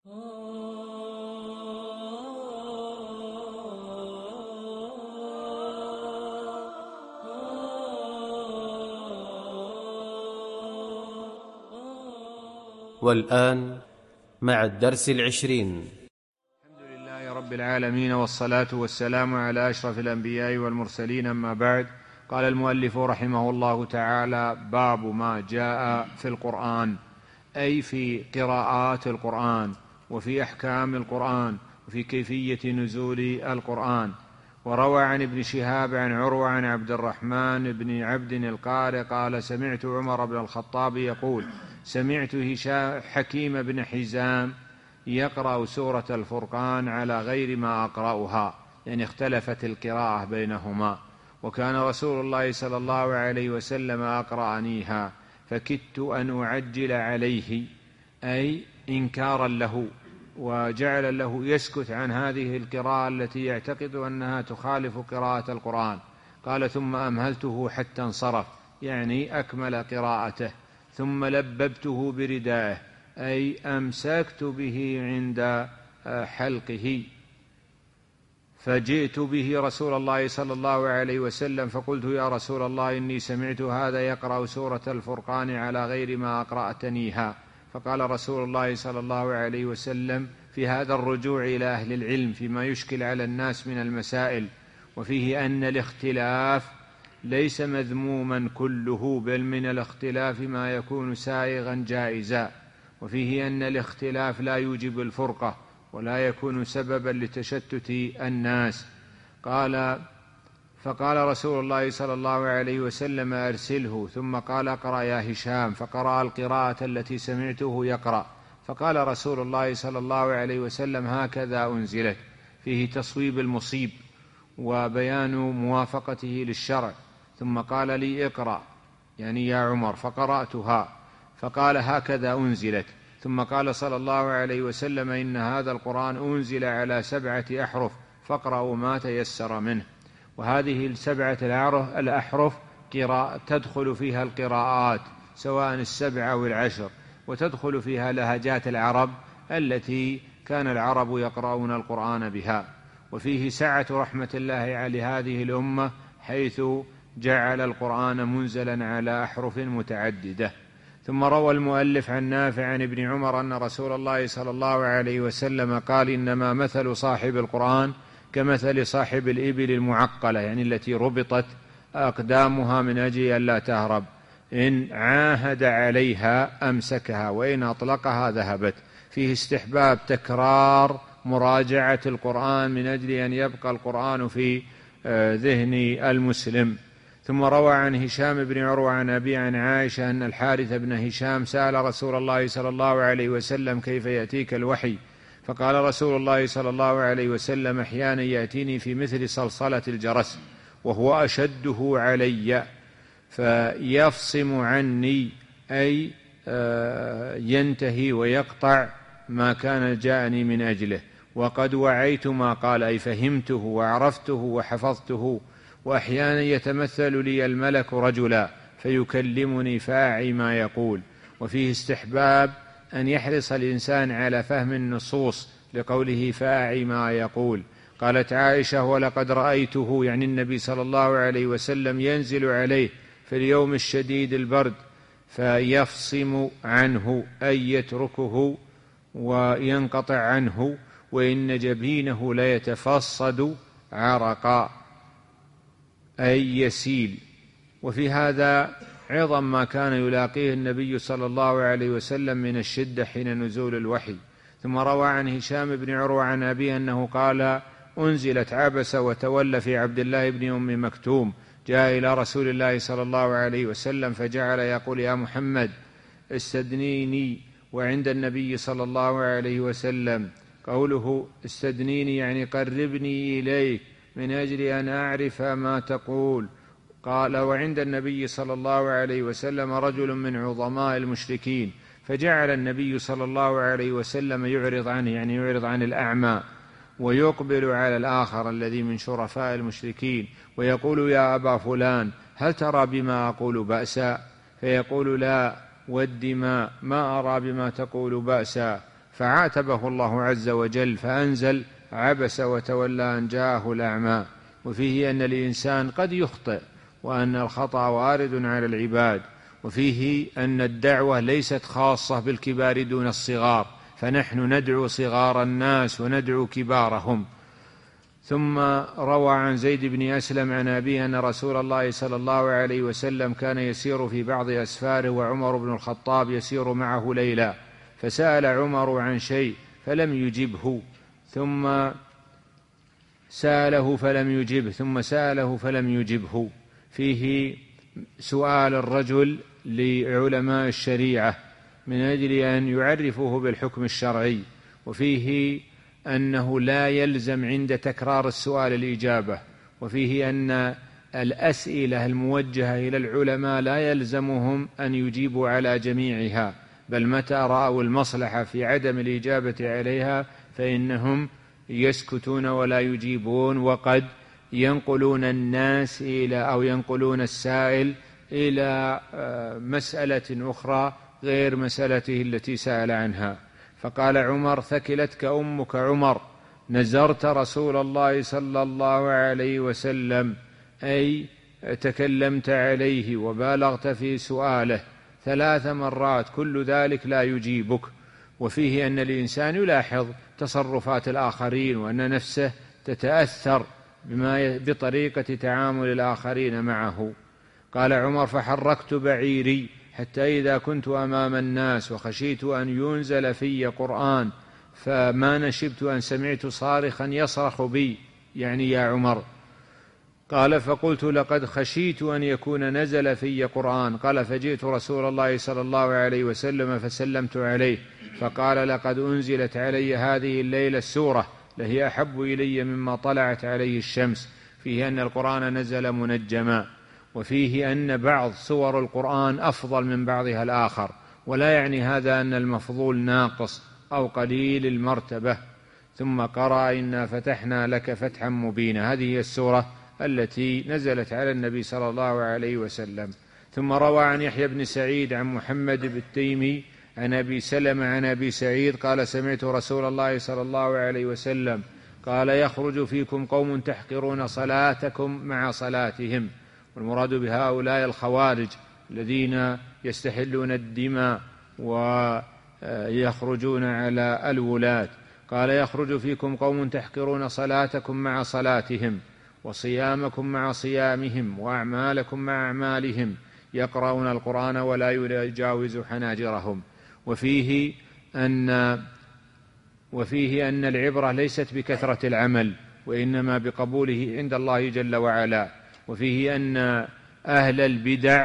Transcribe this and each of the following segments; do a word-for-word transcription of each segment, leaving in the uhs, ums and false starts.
والآن مع الدرس العشرين. الحمد لله رب العالمين، والصلاة والسلام على أشرف الأنبياء والمرسلين، أما بعد. قال المؤلف رحمه الله تعالى: باب ما جاء في القرآن، أي في قراءات القرآن، وفي أحكام القرآن، وفي كيفية نزول القرآن. وروى عن ابن شهاب عن عروة عن عبد الرحمن بن عبد القاري قال: سمعت عمر بن الخطاب يقول: سمعت حكيم بن حزام يقرأ سورة الفرقان على غير ما أقرأها، يعني اختلفت القراءة بينهما، وكان رسول الله صلى الله عليه وسلم أقرأنيها، فكدت أن أعجل عليه، أي إنكارا له، وجعل له يسكت عن هذه القراءة التي يعتقد أنها تخالف قراءة القرآن. قال: ثم أمهلته حتى انصرف، يعني أكمل قراءته، ثم لببته بردائه، أي أمسكت به عند حلقه، فجئت به رسول الله صلى الله عليه وسلم فقلت: يا رسول الله، إني سمعت هذا يقرأ سورة الفرقان على غير ما أقرأتنيها. فقال رسول الله صلى الله عليه وسلم في هذا الرجوع إلى أهل العلم فيما يشكل على الناس من المسائل، وفيه أن الاختلاف ليس مذموما كله، بل من الاختلاف ما يكون سائغا جائزا، وفيه أن الاختلاف لا يوجب الفرقة ولا يكون سببا لتشتت الناس. قال: فقال رسول الله صلى الله عليه وسلم: أرسله. ثم قال: اقرأ يا هشام، فقرأ القراءة التي سمعته يقرأ. فقال رسول الله صلى الله عليه وسلم: هكذا أنزلت، فيه تصويب المصيب وبيان موافقته للشرع. ثم قال لي: اقرأ، يعني يا عمر، فقرأتها، فقال: هكذا أنزلت. ثم قال صلى الله عليه وسلم: إن هذا القرآن أنزل على سبعة أحرف، فاقرأوا ما تيسر منه. وهذه السبعة الأحرف تدخل فيها القراءات، سواء السبع أو العشر، وتدخل فيها لهجات العرب التي كان العرب يقرؤون القرآن بها. وفيه سعة رحمة الله لهذه الأمة، حيث جعل القرآن منزلا على أحرف متعددة. ثم روى المؤلف عن نافع عن ابن عمر أن رسول الله صلى الله عليه وسلم قال: إنما مثل صاحب القرآن كمثل صاحب الإبل المعقلة، يعني التي ربطت أقدامها من أجل أن لا تهرب، إن عاهد عليها أمسكها، وإن أطلقها ذهبت. فيه استحباب تكرار مراجعة القرآن من أجل أن يبقى القرآن في ذهن المسلم. ثم روى عن هشام بن عروة عن أبي عن عائشة أن الحارث بن هشام سأل رسول الله صلى الله عليه وسلم: كيف يأتيك الوحي؟ فقال رسول الله صلى الله عليه وسلم: أحيانا يأتيني في مثل صلصلة الجرس، وهو أشده علي، فيفصم عني، أي ينتهي ويقطع ما كان جاءني من أجله، وقد وعيت ما قال، أي فهمته وعرفته وحفظته. وأحيانا يتمثل لي الملك رجلا فيكلمني فأعي ما يقول. وفيه استحباب أن يحرص الإنسان على فهم النصوص، لقوله فأعي ما يقول. قالت عائشة: ولقد رأيته، يعني النبي صلى الله عليه وسلم، ينزل عليه في اليوم الشديد البرد فيفصم عنه، أي يتركه وينقطع عنه، وإن جبينه ليتفصد عرقا، أي يسيل. وفي هذا عظم ما كان يلاقيه النبي صلى الله عليه وسلم من الشدة حين نزول الوحي. ثم روى عن هشام بن عروة عن أبيه أنه قال: أنزلت عبس وتولى في عبد الله بن أم مكتوم، جاء إلى رسول الله صلى الله عليه وسلم فجعل يقول: يا محمد استدنيني. وعند النبي صلى الله عليه وسلم. قوله استدنيني يعني قربني إليك من أجل أن أعرف ما تقول. قال: وعند النبي صلى الله عليه وسلم رجل من عظماء المشركين، فجعل النبي صلى الله عليه وسلم يعرض عنه، يعني يعرض عن الأعمى، ويقبل على الآخر الذي من شرفاء المشركين، ويقول: يا أبا فلان، هل ترى بما أقول بأسا؟ فيقول: لا والدماء، ما أرى بما تقول بأسا. فعاتبه الله عز وجل فأنزل عبس وتولى أن جاءه الأعمى. وفيه أن الإنسان قد يخطئ وأن الخطأ وارد على العباد. وفيه أن الدعوة ليست خاصة بالكبار دون الصغار، فنحن ندعو صغار الناس وندعو كبارهم. ثم روى عن زيد بن أسلم عن أبيه أن رسول الله صلى الله عليه وسلم كان يسير في بعض أسفاره وعمر بن الخطاب يسير معه ليلا، فسأل عمر عن شيء فلم يجبه، ثم سأله فلم يجبه، ثم سأله فلم يجبه. فيه سؤال الرجل لعلماء الشريعة من أجل أن يعرفوه بالحكم الشرعي. وفيه أنه لا يلزم عند تكرار السؤال الإجابة. وفيه أن الأسئلة الموجهة إلى العلماء لا يلزمهم أن يجيبوا على جميعها، بل متى رأوا المصلحة في عدم الإجابة عليها فإنهم يسكتون ولا يجيبون، وقد ينقلون الناس إلى أو ينقلون السائل إلى مسألة أخرى غير مسألته التي سأل عنها. فقال عمر: ثكلتك أمك عمر، نزرت رسول الله صلى الله عليه وسلم، أي تكلمت عليه وبالغت في سؤاله ثلاث مرات، كل ذلك لا يجيبك. وفيه أن الإنسان يلاحظ تصرفات الآخرين وأن نفسه تتأثر بما بطريقة تعامل الآخرين معه. قال عمر: فحركت بعيري حتى إذا كنت أمام الناس وخشيت أن ينزل في قرآن فما نشبت أن سمعت صارخا يصرخ بي، يعني يا عمر. قال: فقلت: لقد خشيت أن يكون نزل في قرآن. قال: فجئت رسول الله صلى الله عليه وسلم فسلمت عليه، فقال: لقد أنزلت علي هذه الليلة السورة لهي أحب إلي مما طلعت عليه الشمس. فيه أن القرآن نزل منجما. وفيه أن بعض سور القرآن أفضل من بعضها الآخر، ولا يعني هذا أن المفضول ناقص أو قليل المرتبة. ثم قرأ: إنا فتحنا لك فتحا مبينا. هذه هي السورة التي نزلت على النبي صلى الله عليه وسلم. ثم روى عن يحيى بن سعيد عن محمد بن التيمي عن أبي سلمة عن أبي سعيد قال: سمعت رسول الله صلى الله عليه وسلم قال: يخرج فيكم قوم تحقرون صلاتكم مع صلاتهم. والمراد بهؤلاء الخوارج الذين يستحلون الدماء ويخرجون على الولاة. قال: يخرج فيكم قوم تحقرون صلاتكم مع صلاتهم وصيامكم مع صيامهم وأعمالكم مع أعمالهم، يقرؤون القرآن ولا يجاوز حناجرهم. وفيه أن وفيه أن العبرة ليست بكثرة العمل وإنما بقبوله عند الله جل وعلا. وفيه أن أهل البدع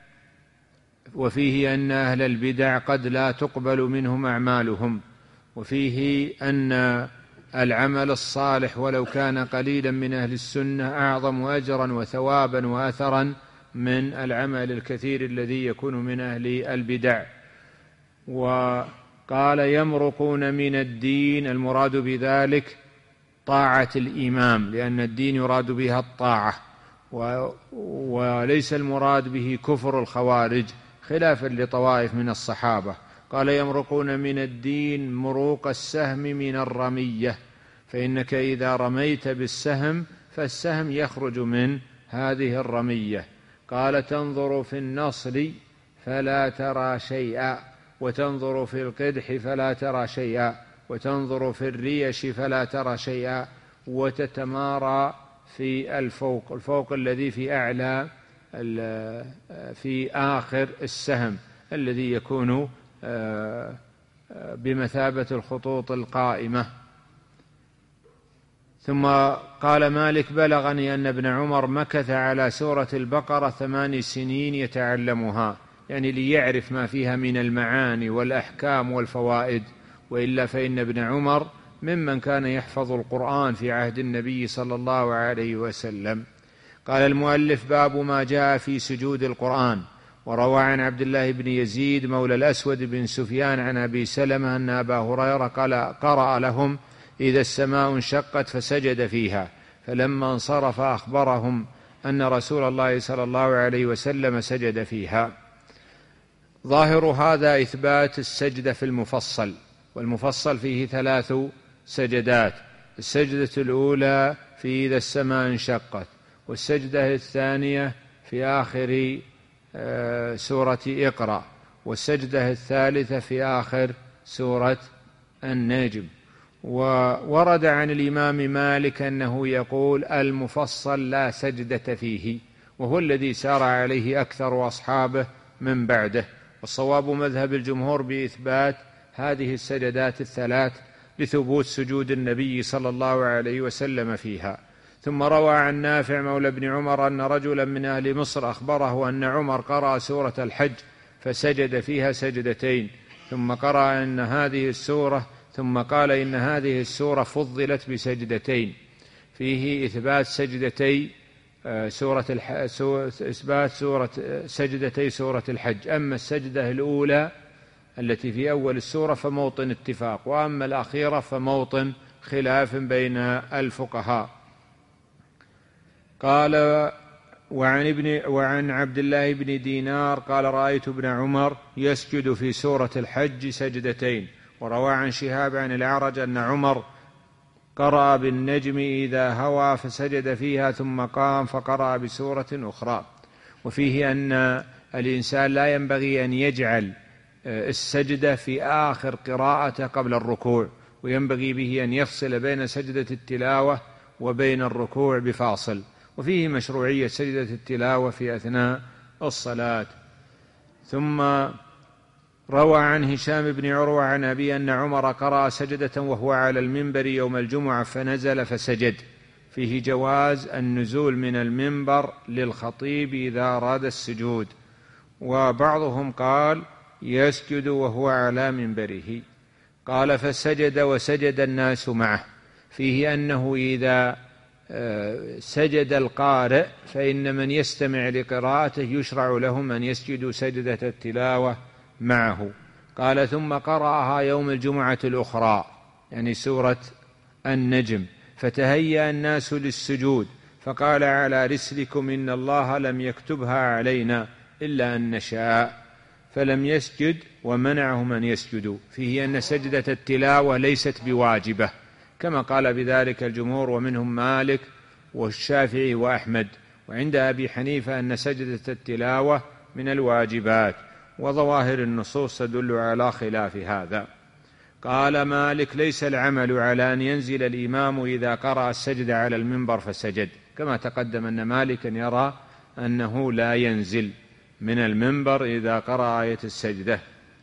وفيه أن أهل البدع قد لا تقبل منهم أعمالهم. وفيه أن العمل الصالح ولو كان قليلا من أهل السنة أعظم أجرا وثوابا وأثرا من العمل الكثير الذي يكون من أهل البدع. وقال: يمرقون من الدين، المراد بذلك طاعة الإمام، لأن الدين يراد بها الطاعة، وليس المراد به كفر الخوارج خلافا لطوائف من الصحابة. قال: يمرقون من الدين مروق السهم من الرمية، فإنك إذا رميت بالسهم فالسهم يخرج من هذه الرمية. قال: تنظر في النصل فلا ترى شيئا، وتنظر في القدح فلا ترى شيئا، وتنظر في الريش فلا ترى شيئا، وتتمارى في الفوق، الفوق الذي في أعلى في آخر السهم الذي يكون بمثابة الخطوط القائمة. ثم قال مالك: بلغني أن ابن عمر مكث على سورة البقرة ثمان سنين يتعلمها، يعني ليعرف ما فيها من المعاني والأحكام والفوائد، وإلا فإن ابن عمر ممن كان يحفظ القرآن في عهد النبي صلى الله عليه وسلم. قال المؤلف: باب ما جاء في سجود القرآن. وروى عن عبد الله بن يزيد مولى الأسود بن سفيان عن أبي سلمة أن أبا هريرة قال: قرأ لهم: إذا السماء انشقت فسجد فيها، فلما انصرف أخبرهم أن رسول الله صلى الله عليه وسلم سجد فيها. ظاهر هذا إثبات السجدة في المفصل، والمفصل فيه ثلاث سجدات: السجدة الأولى في إذا السماء انشقت، والسجدة الثانية في آخر سورة اقرأ، والسجدة الثالثة في آخر سورة النجم. وورد عن الإمام مالك أنه يقول: المفصل لا سجدة فيه، وهو الذي سار عليه أكثر أصحابه من بعده. والصواب مذهب الجمهور بإثبات هذه السجدات الثلاث لثبوت سجود النبي صلى الله عليه وسلم فيها. ثم روى عن نافع مولى بن عمر أن رجلا من أهل مصر أخبره أن عمر قرأ سورة الحج فسجد فيها سجدتين، ثم قرأ إن هذه السورة ثم قال إن هذه السورة فضلت بسجدتين، فيه إثبات سجدتي سورة الح... إثبات سورة سجدتي سورة الحج. أما السجدة الأولى التي في أول السورة فموطن اتفاق، وأما الأخيرة فموطن خلاف بين الفقهاء. قال: وعن, ابن وعن عبد الله بن دينار قال: رأيت ابن عمر يسجد في سورة الحج سجدتين. وروى عن شهاب عن الأعرج أن عمر قرأ بالنجم إذا هوى فسجد فيها ثم قام فقرأ بسورة أخرى. وفيه أن الإنسان لا ينبغي أن يجعل السجدة في آخر قراءته قبل الركوع، وينبغي به أن يفصل بين سجدة التلاوة وبين الركوع بفاصل. وفيه مشروعية سجدة التلاوة في أثناء الصلاة. ثم روى عن هشام بن عروة عن أبي أن عمر قرأ سجدة وهو على المنبر يوم الجمعة فنزل فسجد، فيه جواز النزول من المنبر للخطيب إذا أراد السجود. وبعضهم قال: يسجد وهو على منبره. قال: فسجد وسجد الناس معه، فيه أنه إذا سجد القارئ فإن من يستمع لقراءته يشرع لهم أن يسجدوا سجدة التلاوة معه. قال: ثم قرأها يوم الجمعة الأخرى، يعني سورة النجم، فتهيأ الناس للسجود فقال: على رسلكم إن الله لم يكتبها علينا إلا أن نشاء، فلم يسجد ومنعهم أن يسجدوا، فيه أن سجدة التلاوة ليست بواجبة كما قال بذلك الجمهور، ومنهم مالك والشافعي وأحمد. وعند أبي حنيفة أن سجدة التلاوة من الواجبات، وظواهر النصوص تدل على خلاف هذا. قال مالك: ليس العمل على أن ينزل الإمام إذا قرأ السجد على المنبر فسجد، كما تقدم أن مالكا يرى أنه لا ينزل من المنبر إذا قرأ آية السجدة.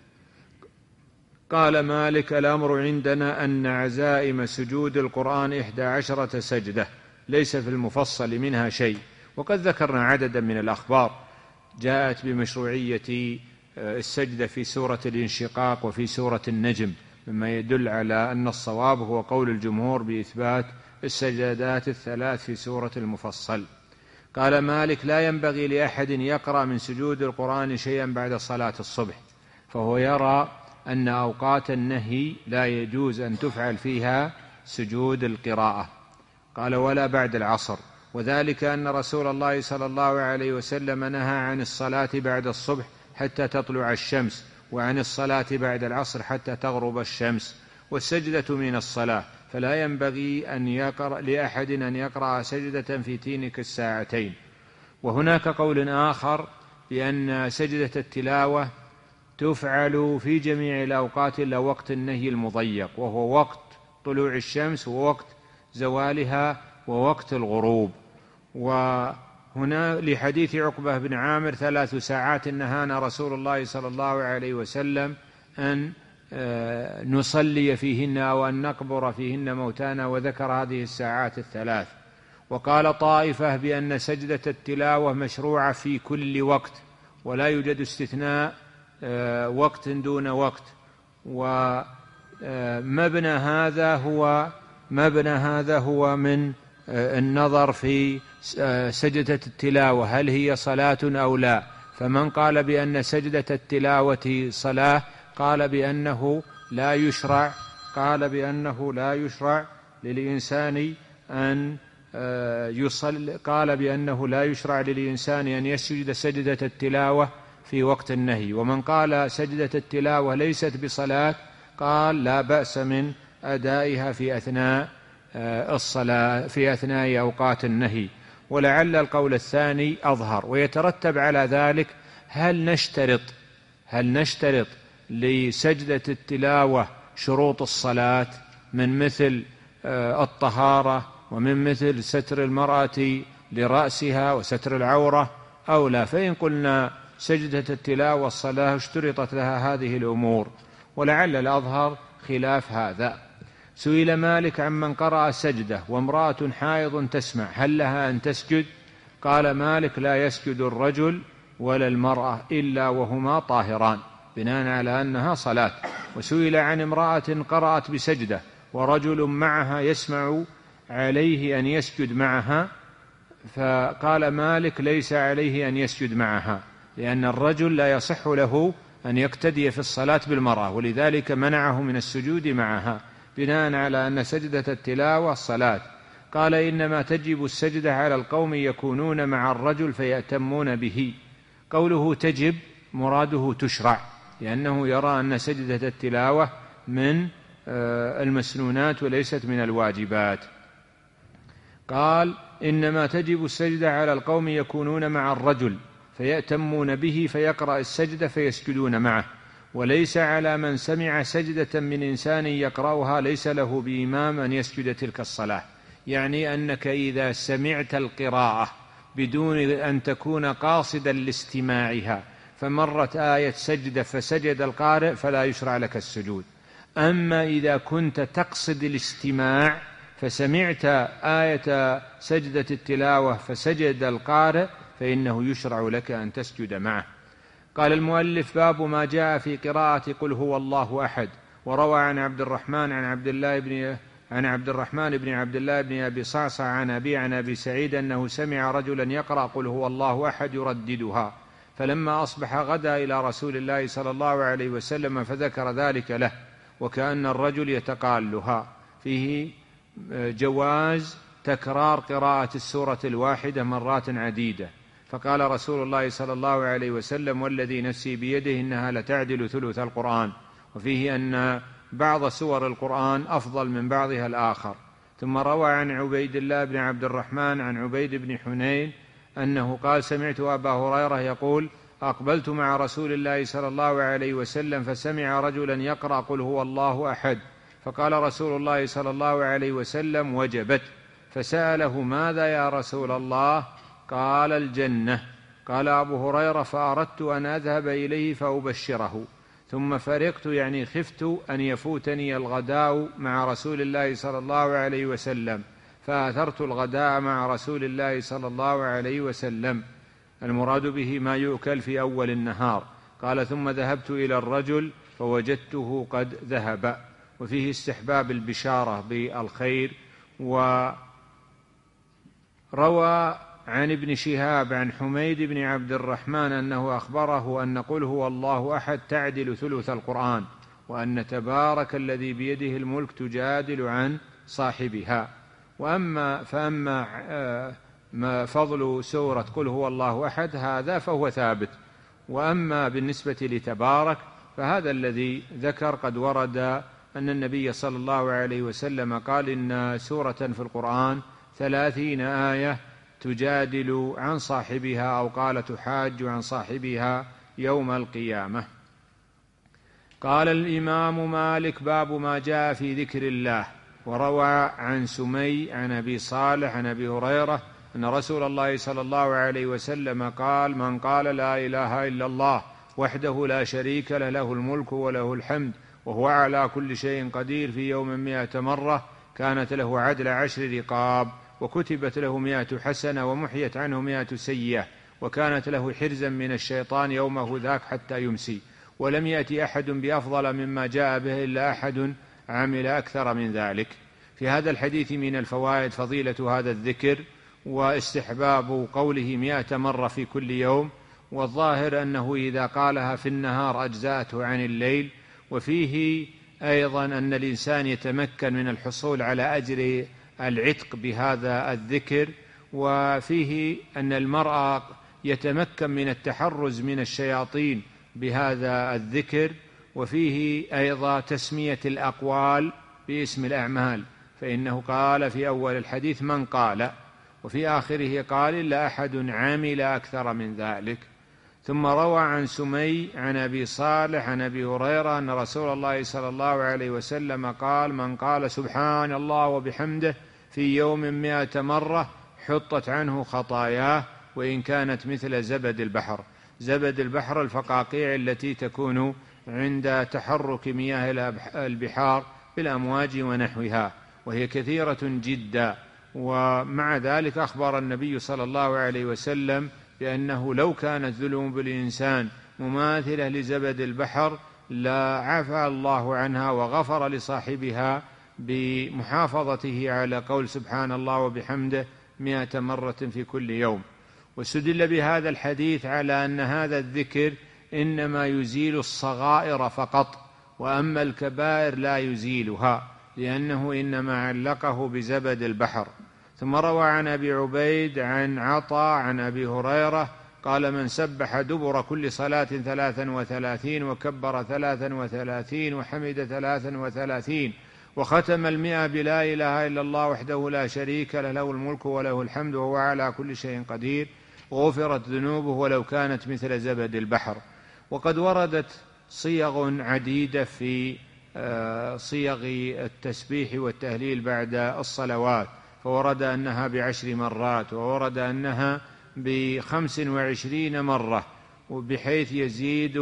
قال مالك: الأمر عندنا أن عزائم سجود القرآن إحدى عشرة سجدة، ليس في المفصل منها شيء. وقد ذكرنا عددا من الأخبار جاءت بمشروعية السجدة في سورة الانشقاق وفي سورة النجم، مما يدل على أن الصواب هو قول الجمهور بإثبات السجدات الثلاث في سورة المفصل. قال مالك: لا ينبغي لأحد يقرأ من سجود القرآن شيئا بعد صلاة الصبح، فهو يرى أن أوقات النهي لا يجوز أن تفعل فيها سجود القراءة. قال: ولا بعد العصر، وذلك أن رسول الله صلى الله عليه وسلم نهى عن الصلاة بعد الصبح حتى تطلع الشمس، وعن الصلاة بعد العصر حتى تغرب الشمس، والسجدة من الصلاة، فلا ينبغي أن يقرأ لأحد أن يقرأ سجدة في تلك الساعتين. وهناك قول آخر بأن سجدة التلاوة تفعل في جميع الأوقات إلا وقت النهي المضيق، وهو وقت طلوع الشمس ووقت زوالها ووقت الغروب. وهنا لحديث عقبة بن عامر: ثلاث ساعات نهانا رسول الله صلى الله عليه وسلم أن نصلي فيهن أو أن نقبر فيهن موتانا، وذكر هذه الساعات الثلاث. وقال طائفة بأن سجدة التلاوة مشروعة في كل وقت، ولا يوجد استثناء وقت دون وقت. ومبنى هذا هو مبنى هذا هو من النظر في سجدة التلاوة هل هي صلاة أو لا. فمن قال بأن سجدة التلاوة صلاة قال بأنه لا يشرع قال بأنه لا يشرع للإنسان أن يصلي قال بأنه لا يشرع للإنسان أن يسجد سجدة التلاوة في وقت النهي. ومن قال سجدة التلاوة ليست بصلاة قال لا بأس من أدائها في أثناء الصلاة في أثناء أوقات النهي. ولعل القول الثاني أظهر. ويترتب على ذلك هل نشترط هل نشترط لسجدة التلاوة شروط الصلاة من مثل الطهارة ومن مثل ستر المرأة لرأسها وستر العورة أو لا؟ فإن قلنا سجدة التلاوة الصلاة اشترطت لها هذه الأمور، ولعل الأظهر خلاف هذا. سئل مالك عمن قرأ سجدة وامرأة حائض تسمع هل لها أن تسجد؟ قال مالك لا يسجد الرجل ولا المرأة إلا وهما طاهران، بناء على أنها صلاة. وسئل عن امرأة قرأت بسجدة ورجل معها يسمع عليه أن يسجد معها، فقال مالك ليس عليه أن يسجد معها، لأن الرجل لا يصح له أن يقتدي في الصلاة بالمرأة، ولذلك منعه من السجود معها، بناء على أن سجدة التلاوة صلاة. قال إنما تجب السجدة على القوم يكونون مع الرجل فيأتمون به. قوله تجب مراده تشرع، لأنه يرى أن سجدة التلاوة من المسنونات وليست من الواجبات. قال إنما تجب السجدة على القوم يكونون مع الرجل فيأتمون به فيقرأ السجدة فيسجدون معه، وليس على من سمع سجدة من إنسان يقرأها ليس له بإمام أن يسجد تلك الصلاة. يعني أنك إذا سمعت القراءة بدون أن تكون قاصدا لاستماعها فمرت آية سجدة فسجد القارئ فلا يشرع لك السجود. أما إذا كنت تقصد الاستماع فسمعت آية سجدة التلاوة فسجد القارئ فإنه يشرع لك أن تسجد معه. قال المؤلف باب ما جاء في قراءة قل هو الله أحد. وروى عن عبد الرحمن عن عبد الله بن عن عبد الرحمن بن عبد الله بن أبي صعصع عن أبي عن أبي سعيد أنه سمع رجلا يقرأ قل هو الله أحد يرددها، فلما أصبح غدا إلى رسول الله صلى الله عليه وسلم فذكر ذلك له، وكأن الرجل يتقالها. فيه جواز تكرار قراءة السورة الواحدة مرات عديدة. فقال رسول الله صلى الله عليه وسلم والذي نفسي بيده إنها لتعدل ثلث القرآن. وفيه أن بعض سور القرآن أفضل من بعضها الآخر. ثم روى عن عبيد الله بن عبد الرحمن عن عبيد بن حنين أنه قال سمعت أبا هريرة يقول أقبلت مع رسول الله صلى الله عليه وسلم فسمع رجلا يقرأ قل هو الله أحد، فقال رسول الله صلى الله عليه وسلم وجبت، فسأله ماذا يا رسول الله؟ قال الجنة. قال أبو هريرة فأردت أن أذهب إليه فأبشره، ثم فرقت يعني خفت أن يفوتني الغداء مع رسول الله صلى الله عليه وسلم فأثرت الغداء مع رسول الله صلى الله عليه وسلم، المراد به ما يؤكل في أول النهار. قال ثم ذهبت إلى الرجل فوجدته قد ذهب. وفيه استحباب البشارة بالخير. وروى عن ابن شهاب عن حميد بن عبد الرحمن أنه أخبره أن قل هو الله أحد تعدل ثلث القرآن، وأن تبارك الذي بيده الملك تجادل عن صاحبها. وأما فأما ما فضل سورة قل هو الله أحد هذا فهو ثابت. وأما بالنسبة لتبارك فهذا الذي ذكر قد ورد أن النبي صلى الله عليه وسلم قال إن سورة في القرآن ثلاثين آية تجادل عن صاحبها، أو قال تحاج عن صاحبها يوم القيامة. قال الإمام مالك باب ما جاء في ذكر الله. وروى عن سمي عن أبي صالح عن أبي هريرة أن رسول الله صلى الله عليه وسلم قال من قال لا إله إلا الله وحده لا شريك له له الملك وله الحمد وهو على كل شيء قدير في يوم مئة مرة كانت له عدل عشر رقاب، وكتبت له مئة حسنة ومحيت عنه مئة سيئة، وكانت له حرزا من الشيطان يومه ذاك حتى يمسي، ولم يأتي أحد بأفضل مما جاء به إلا أحد عمل أكثر من ذلك. في هذا الحديث من الفوائد فضيلة هذا الذكر واستحباب قوله مئة مرة في كل يوم، والظاهر أنه إذا قالها في النهار أجزاته عن الليل. وفيه أيضا أن الإنسان يتمكن من الحصول على أجر العتق بهذا الذكر. وفيه أن المرأة يتمكن من التحرز من الشياطين بهذا الذكر. وفيه أيضا تسمية الأقوال باسم الأعمال، فإنه قال في أول الحديث من قال، وفي آخره قال إلا أحد عامل أكثر من ذلك. ثم روى عن سمي عن أبي صالح عن أبي هريرة أن رسول الله صلى الله عليه وسلم قال من قال سبحان الله وبحمده في يوم مئة مرة حطت عنه خطاياه وإن كانت مثل زبد البحر. زبد البحر الفقاقيع التي تكون عند تحرك مياه البحار بالأمواج ونحوها، وهي كثيرة جدا. ومع ذلك أخبر النبي صلى الله عليه وسلم بأنه لو كانت ذنوب الإنسان مماثلة لزبد البحر لا عفى الله عنها وغفر لصاحبها بمحافظته على قول سبحان الله وبحمده مئة مرة في كل يوم. واستدل بهذا الحديث على أن هذا الذكر إنما يزيل الصغائر فقط، وأما الكبائر لا يزيلها، لأنه إنما علقه بزبد البحر. ثم روى عن أبي عبيد عن عطاء عن أبي هريرة قال من سبح دبر كل صلاة ثلاثا وثلاثين وكبر ثلاثا وثلاثين وحمد ثلاثا وثلاثين وختم المئة بلا إله إلا الله وحده لا شريك له له الملك وله الحمد وهو على كل شيء قدير غفرت ذنوبه ولو كانت مثل زبد البحر. وقد وردت صيغ عديدة في صيغ التسبيح والتهليل بعد الصلوات، فورد أنها بعشر مرات، وورد أنها بخمس وعشرين مرة، وبحيث يزيد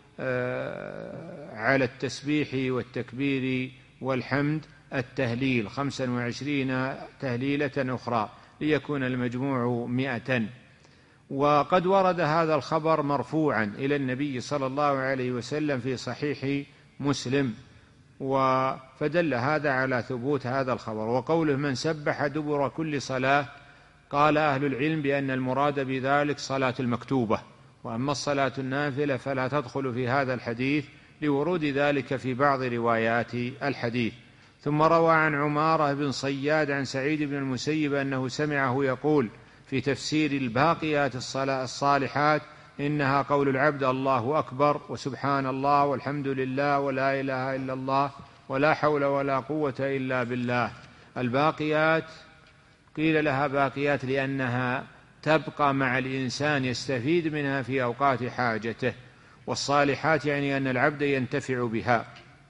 على التسبيح والتكبير والحمد التهليل خمسا وعشرين تهليلة أخرى ليكون المجموع مئة. وقد ورد هذا الخبر مرفوعا إلى النبي صلى الله عليه وسلم في صحيح مسلم، فدل هذا على ثبوت هذا الخبر. وقوله من سبح دبر كل صلاة، قال أهل العلم بأن المراد بذلك صلاة المكتوبة، وأما الصلاة النافلة فلا تدخل في هذا الحديث لورود ذلك في بعض روايات الحديث. ثم روى عن عمارة بن صياد عن سعيد بن المسيب أنه سمعه يقول في تفسير الباقيات الصالحات إنها قول العبد الله أكبر وسبحان الله والحمد لله ولا إله إلا الله ولا حول ولا قوة إلا بالله. الباقيات قيل لها باقيات لأنها تبقى مع الإنسان يستفيد منها في أوقات حاجته، والصالحات يعني أن العبد ينتفع بها.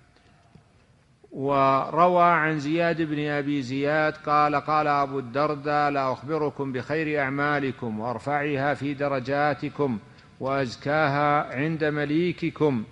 وروى عن زياد بن أبي زياد قال قال أبو الدرداء لا أخبركم بخير أعمالكم وأرفعها في درجاتكم وأزكاها عند مليككم،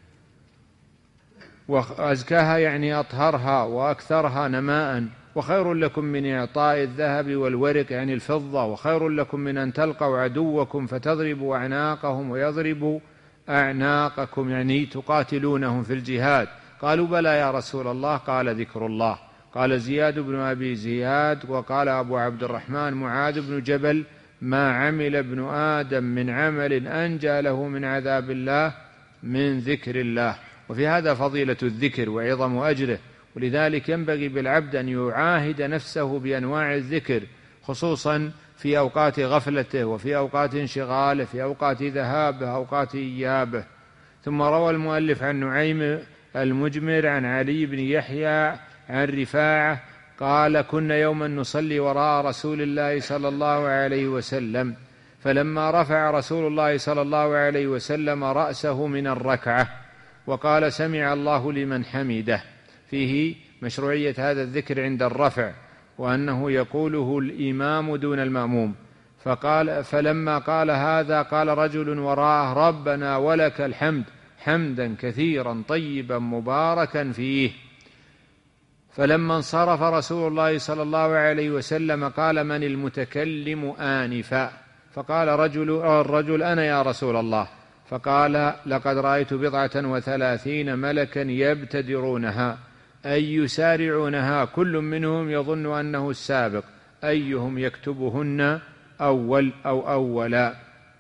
وأزكاها يعني أطهرها وأكثرها نماء، وخير لكم من إعطاء الذهب والورق يعني الفضة، وخير لكم من أن تلقوا عدوكم فتضربوا أعناقهم ويضربوا أعناقكم يعني تقاتلونهم في الجهاد. قالوا بلى يا رسول الله، قال ذكر الله. قال زياد بن أبي زياد وقال أبو عبد الرحمن معاذ بن جبل ما عمل ابن آدم من عمل أنجى له من عذاب الله من ذكر الله. وفي هذا فضيلة الذكر وعظم أجره، ولذلك ينبغي بالعبد أن يعاهد نفسه بأنواع الذكر، خصوصا في أوقات غفلته وفي أوقات انشغاله، في أوقات ذهابه أوقات إيابه. ثم روى المؤلف عن نعيم المجمر عن علي بن يحيى عن رفاعة قال كنا يوما نصلي وراء رسول الله صلى الله عليه وسلم، فلما رفع رسول الله صلى الله عليه وسلم رأسه من الركعة وقال سمع الله لمن حمده، فيه مشروعية هذا الذكر عند الرفع، وأنه يقوله الإمام دون المأموم. فقال فلما قال هذا قال رجل وراءه ربنا ولك الحمد حمدا كثيرا طيبا مباركا فيه. فلما انصرف رسول الله صلى الله عليه وسلم قال من المتكلم آنفا؟ فقال رجل الرجل أنا يا رسول الله. فقال لقد رأيت بضعة وثلاثين ملكا يبتدرونها أي يسارعونها، كل منهم يظن أنه السابق، أيهم يكتبهن أول أو أولا.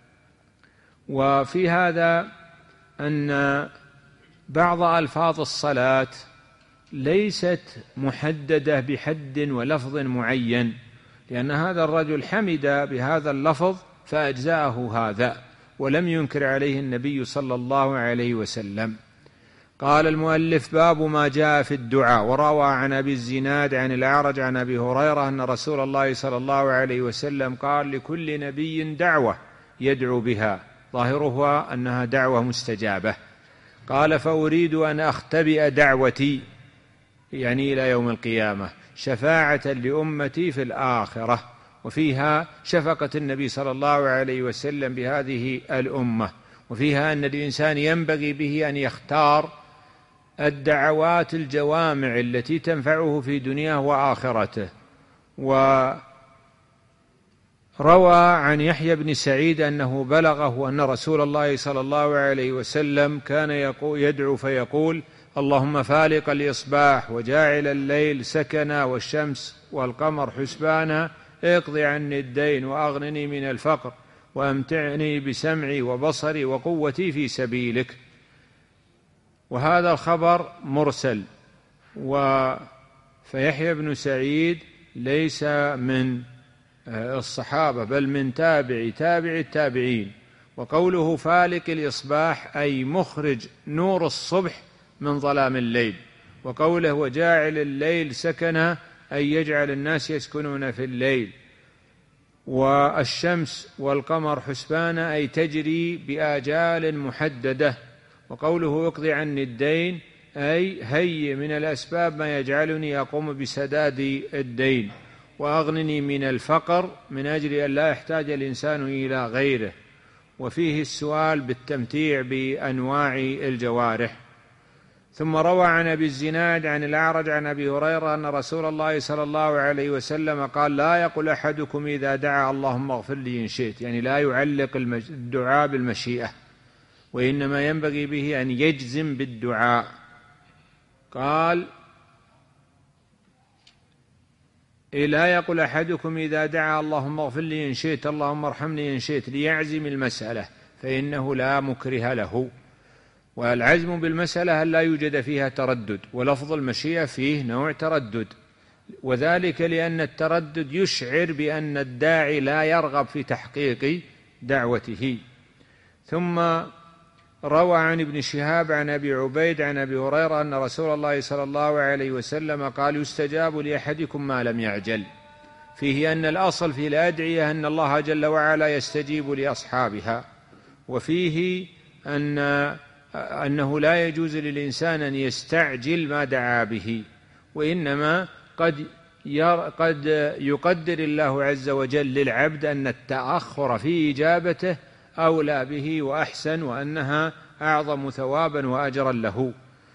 وفي هذا أن بعض ألفاظ الصلاة ليست محددة بحد ولفظ معين، لأن هذا الرجل حمد بهذا اللفظ فأجزاءه هذا ولم ينكر عليه النبي صلى الله عليه وسلم. قال المؤلف: باب ما جاء في الدعاء. وروى عن أبي الزناد عن الأعرج عن أبي هريرة أن رسول الله صلى الله عليه وسلم قال: لكل نبي دعوة يدعو بها ظاهرها أنها دعوة مستجابة. قال: فأريد أن أختبئ دعوتي، يعني إلى يوم القيامة، شفاعة لأمتي في الآخرة. وفيها شفقة النبي صلى الله عليه وسلم بهذه الأمة، وفيها أن الإنسان ينبغي به أن يختار الدعوات الجوامع التي تنفعه في دنياه وآخرته. وروى عن يحيى بن سعيد أنه بلغه أن رسول الله صلى الله عليه وسلم كان يدعو فيقول: اللهم فالق الإصباح وجاعل الليل سكنا والشمس والقمر حسبانا، اقض عني الدين وأغنني من الفقر وأمتعني بسمعي وبصري وقوتي في سبيلك. وهذا الخبر مرسل، فيحيى بن سعيد ليس من الصحابة بل من تابع تابع التابعين. وقوله فالق الإصباح أي مخرج نور الصبح من ظلام الليل، وقوله وجاعل الليل سكنا أي يجعل الناس يسكنون في الليل، والشمس والقمر حسبانا أي تجري بآجال محددة، وقوله اقض عني الدين أي هيئ من الأسباب ما يجعلني أقوم بسداد الدين، وأغنني من الفقر من أجل أن لا يحتاج الإنسان إلى غيره. وفيه السؤال بالتمتيع بأنواع الجوارح. ثم روى عن أبي الزناد عن الأعرج عن أبي هريرة أن رسول الله صلى الله عليه وسلم قال: لا يقل أحدكم إذا دعا اللهم اغفر لي إن شئت، يعني لا يعلق الدعاء بالمشيئة، وإنما ينبغي به أن يجزم بالدعاء. قال: لا يقل أحدكم إذا دعا اللهم اغفر لي إن شئت اللهم ارحمني إن شئت، ليعزم المسألة فإنه لا مكره له. والعزم بالمسألة لا يوجد فيها تردد، ولفظ المشيئة فيه نوع تردد، وذلك لأن التردد يشعر بأن الداعي لا يرغب في تحقيق دعوته. ثم روى عن ابن شهاب عن أبي عبيد عن أبي هريرة أن رسول الله صلى الله عليه وسلم قال: يستجاب لأحدكم ما لم يعجل. فيه أن الأصل في الأدعية أن الله جل وعلا يستجيب لأصحابها، وفيه أن أنه لا يجوز للإنسان أن يستعجل ما دعا به، وإنما قد قد يقدر الله عز وجل للعبد أن التأخر في إجابته أولى به وأحسن، وأنها أعظم ثوابا وأجرا له.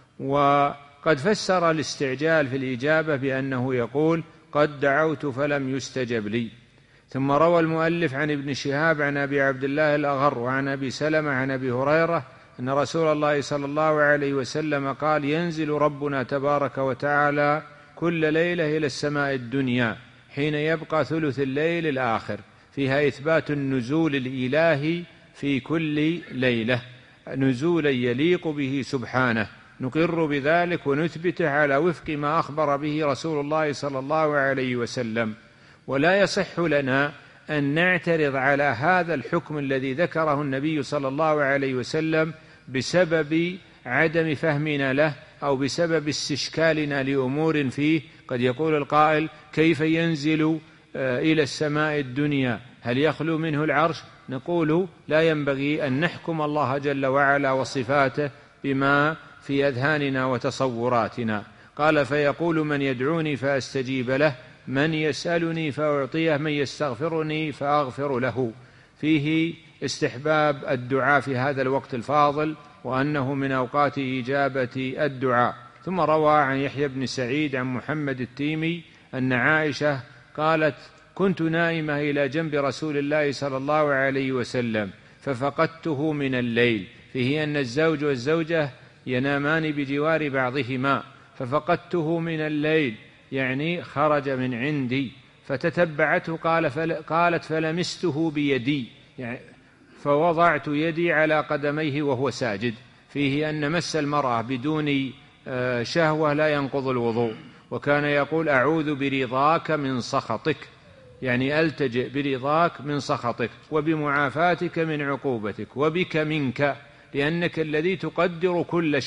وقد فسر الاستعجال في الإجابة بأنه يقول: قد دعوت فلم يستجب لي. ثم روى المؤلف عن ابن شهاب عن أبي عبد الله الأغر وعن أبي سلمة عن أبي هريرة أن رسول الله صلى الله عليه وسلم قال: ينزل ربنا تبارك وتعالى كل ليلة إلى السماء الدنيا حين يبقى ثلث الليل الآخر، فيها إثبات النزول الإلهي في كل ليلة نزولا يليق به سبحانه، نقر بذلك ونثبته على وفق ما أخبر به رسول الله صلى الله عليه وسلم. ولا يصح لنا أن نعترض على هذا الحكم الذي ذكره النبي صلى الله عليه وسلم بسبب عدم فهمنا له أو بسبب استشكالنا لأمور فيه. قد يقول القائل: كيف ينزل إلى السماء الدنيا؟ هل يخلو منه العرش؟ نقول: لا ينبغي أن نحكم الله جل وعلا وصفاته بما في أذهاننا وتصوراتنا. قال: فيقول من يدعوني فأستجيب له، من يسألني فأعطيه، من يستغفرني فأغفر له. فيه استحباب الدعاء في هذا الوقت الفاضل، وأنه من أوقات إجابة الدعاء. ثم روى عن يحيى بن سعيد عن محمد التيمي أن عائشة قالت: كنت نائمة إلى جنب رسول الله صلى الله عليه وسلم ففقدته من الليل. فيه أن الزوج والزوجة ينامان بجوار بعضهما، ففقدته من الليل يعني خرج من عندي، فتتبعته قال فل قالت فلمسته بيدي، يعني فوضعت يدي على قدميه وهو ساجد. فيه أن مس المرأة بدون شهوة لا ينقض الوضوء. وكان يقول: أعوذ برضاك من سخطك، يعني ألتجئ برضاك من سخطك وبمعافاتك من عقوبتك وبك منك، لأنك الذي تقدر كل شيء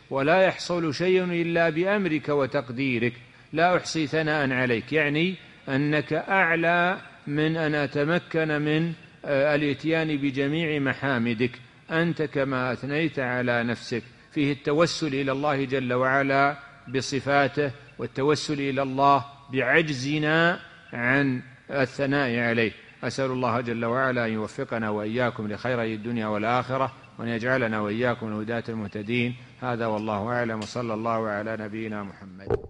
ولا يحصل شيء إلا بأمرك وتقديرك، لا أحصي ثناء عليك، يعني أنك أعلى من أن أتمكن من الإتيان بجميع محامدك، أنت كما أثنيت على نفسك. فيه التوسل إلى الله جل وعلا بصفاته، والتوسل إلى الله بعجزنا عن الثناء عليه. أسأل الله جل وعلا أن يوفقنا وإياكم لخيري الدنيا والآخرة، وأن يجعلنا وإياكم الهداة المهتدين. هذا والله أعلم، وصلى الله على نبينا محمد.